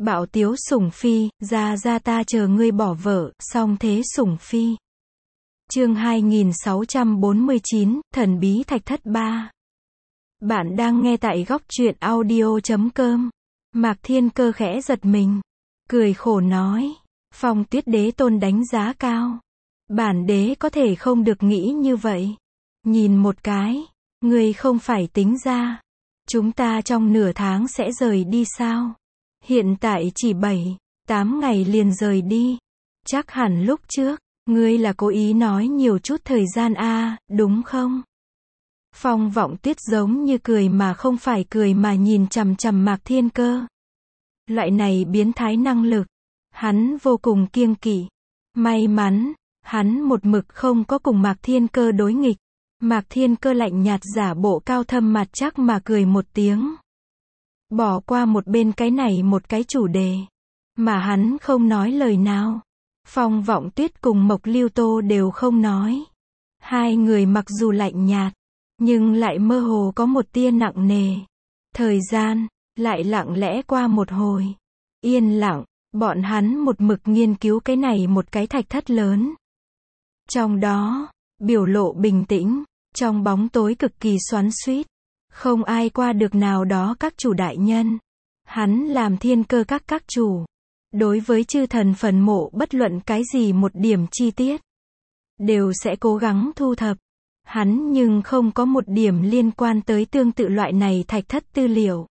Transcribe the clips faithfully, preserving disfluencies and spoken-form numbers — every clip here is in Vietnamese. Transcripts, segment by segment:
Bạo tiếu sủng phi, ra ra ta chờ ngươi bỏ vợ, song thế sủng phi. Chương hai nghìn sáu trăm bốn mươi chín, Thần bí thạch thất ba. Bạn đang nghe tại góc truyện audio chấm com. Mạc Thiên Cơ khẽ giật mình, cười khổ nói, Phong Tuyết Đế tôn đánh giá cao. Bản đế có thể không được nghĩ như vậy. Nhìn một cái, ngươi không phải tính ra, chúng ta trong nửa tháng sẽ rời đi sao? Hiện tại chỉ bảy, tám ngày liền rời đi. Chắc hẳn lúc trước, ngươi là cố ý nói nhiều chút thời gian a, đúng không? Phong Vọng Tuyết giống như cười mà không phải cười mà nhìn chằm chằm Mạc Thiên Cơ. Loại này biến thái năng lực, hắn vô cùng kiêng kỵ. May mắn, hắn một mực không có cùng Mạc Thiên Cơ đối nghịch. Mạc Thiên Cơ lạnh nhạt giả bộ cao thâm mặt chắc mà cười một tiếng. Bỏ qua một bên cái này một cái chủ đề. Mà hắn không nói lời nào. Phong Vọng Tuyết cùng Mộc Lưu Tô đều không nói. Hai người mặc dù lạnh nhạt, nhưng lại mơ hồ có một tia nặng nề. Thời gian, lại lặng lẽ qua một hồi. Yên lặng, bọn hắn một mực nghiên cứu cái này một cái thạch thất lớn. Trong đó, biểu lộ bình tĩnh, trong bóng tối cực kỳ xoắn xuýt. Không ai qua được nào đó các chủ đại nhân. Hắn làm thiên cơ các các chủ. Đối với chư thần phần mộ bất luận cái gì một điểm chi tiết, đều sẽ cố gắng thu thập. Hắn nhưng không có một điểm liên quan tới tương tự loại này thạch thất tư liệu.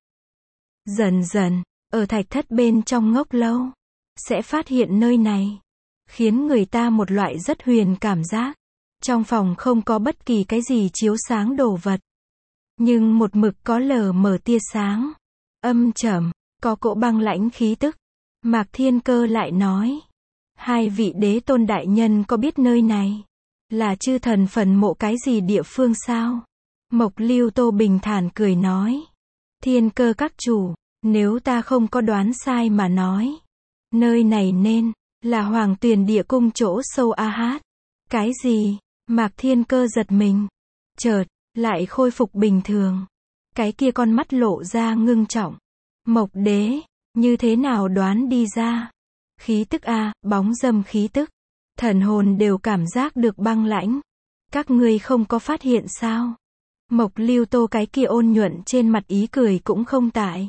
Dần dần, ở thạch thất bên trong ngốc lâu, sẽ phát hiện nơi này, khiến người ta một loại rất huyền cảm giác. Trong phòng không có bất kỳ cái gì chiếu sáng đồ vật. Nhưng một mực có lờ mờ tia sáng. Âm trầm, có cỗ băng lãnh khí tức. Mạc Thiên Cơ lại nói. Hai vị đế tôn đại nhân có biết nơi này là chư thần phần mộ cái gì địa phương sao? Mộc Lưu Tô bình thản cười nói. Thiên Cơ các chủ, nếu ta không có đoán sai mà nói, nơi này nên là Hoàng Tuyền Địa Cung chỗ sâu a hát. Cái gì? Mạc Thiên Cơ giật mình. Chợt, lại khôi phục bình thường. Cái kia con mắt lộ ra ngưng trọng. Mộc đế, như thế nào đoán đi ra? Khí tức a, bóng dâm khí tức. Thần hồn đều cảm giác được băng lãnh. Các ngươi không có phát hiện sao? Mộc Lưu Tô cái kia ôn nhuận trên mặt ý cười cũng không tại.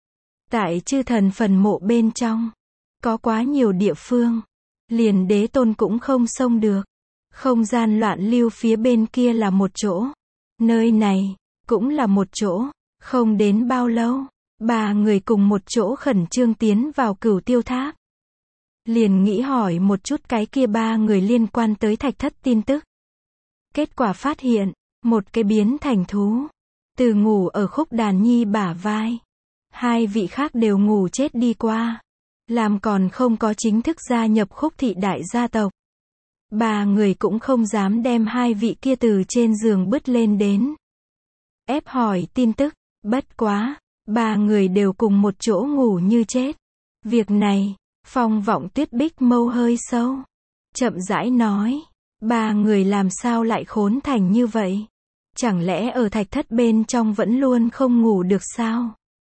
Tại chư thần phần mộ bên trong, có quá nhiều địa phương, liền đế tôn cũng không xông được. Không gian loạn lưu phía bên kia là một chỗ. Nơi này, cũng là một chỗ. Không đến bao lâu, ba người cùng một chỗ khẩn trương tiến vào Cửu Tiêu Tháp. Liền nghĩ hỏi một chút cái kia ba người liên quan tới thạch thất tin tức. Kết quả phát hiện, một cái biến thành thú. Từ ngủ ở Khúc Đàn Nhi bả vai. Hai vị khác đều ngủ chết đi qua. Làm còn không có chính thức gia nhập Khúc thị đại gia tộc. Ba người cũng không dám đem hai vị kia từ trên giường bứt lên đến. Ép hỏi tin tức, bất quá, ba người đều cùng một chỗ ngủ như chết. Việc này, Phong Vọng Tuyết bích mâu hơi sâu. Chậm rãi nói, ba người làm sao lại khốn thành như vậy? Chẳng lẽ ở thạch thất bên trong vẫn luôn không ngủ được sao?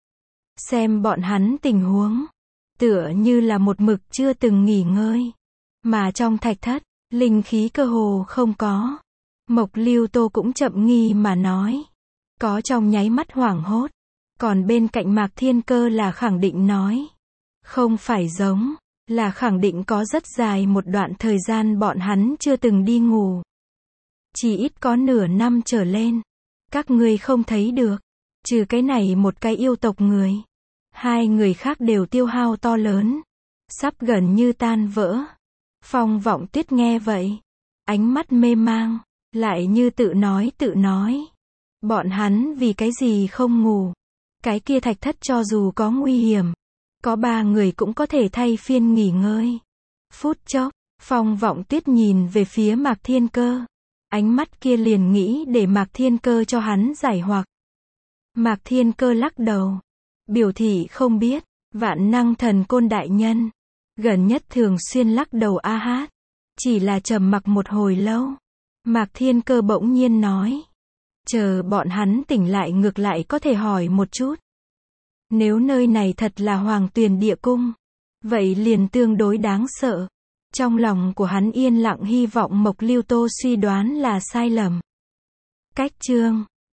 Xem bọn hắn tình huống, tựa như là một mực chưa từng nghỉ ngơi. Mà trong thạch thất, linh khí cơ hồ không có. Mộc Lưu Tô cũng chậm nghi mà nói. Có trong nháy mắt hoảng hốt. Còn bên cạnh Mạc Thiên Cơ là khẳng định nói. Không phải giống, là khẳng định có rất dài một đoạn thời gian bọn hắn chưa từng đi ngủ. Chỉ ít có nửa năm trở lên. Các ngươi không thấy được. Trừ cái này một cái yêu tộc người. Hai người khác đều tiêu hao to lớn. Sắp gần như tan vỡ. Phong Vọng Tuyết nghe vậy, ánh mắt mê mang, lại như tự nói tự nói. Bọn hắn vì cái gì không ngủ? Cái kia thạch thất cho dù có nguy hiểm, có ba người cũng có thể thay phiên nghỉ ngơi. Phút chốc, Phong Vọng Tuyết nhìn về phía Mạc Thiên Cơ. Ánh mắt kia liền nghĩ để Mạc Thiên Cơ cho hắn giải hoặc. Mạc Thiên Cơ lắc đầu, biểu thị không biết. Vạn Năng Thần Côn đại nhân gần nhất thường xuyên lắc đầu a hát. Chỉ là trầm mặc một hồi lâu. Mạc Thiên Cơ bỗng nhiên nói. Chờ bọn hắn tỉnh lại ngược lại có thể hỏi một chút. Nếu nơi này thật là Hoàng Tuyền Địa Cung, vậy liền tương đối đáng sợ. Trong lòng của hắn yên lặng hy vọng Mộc Lưu Tô suy đoán là sai lầm. Cách chương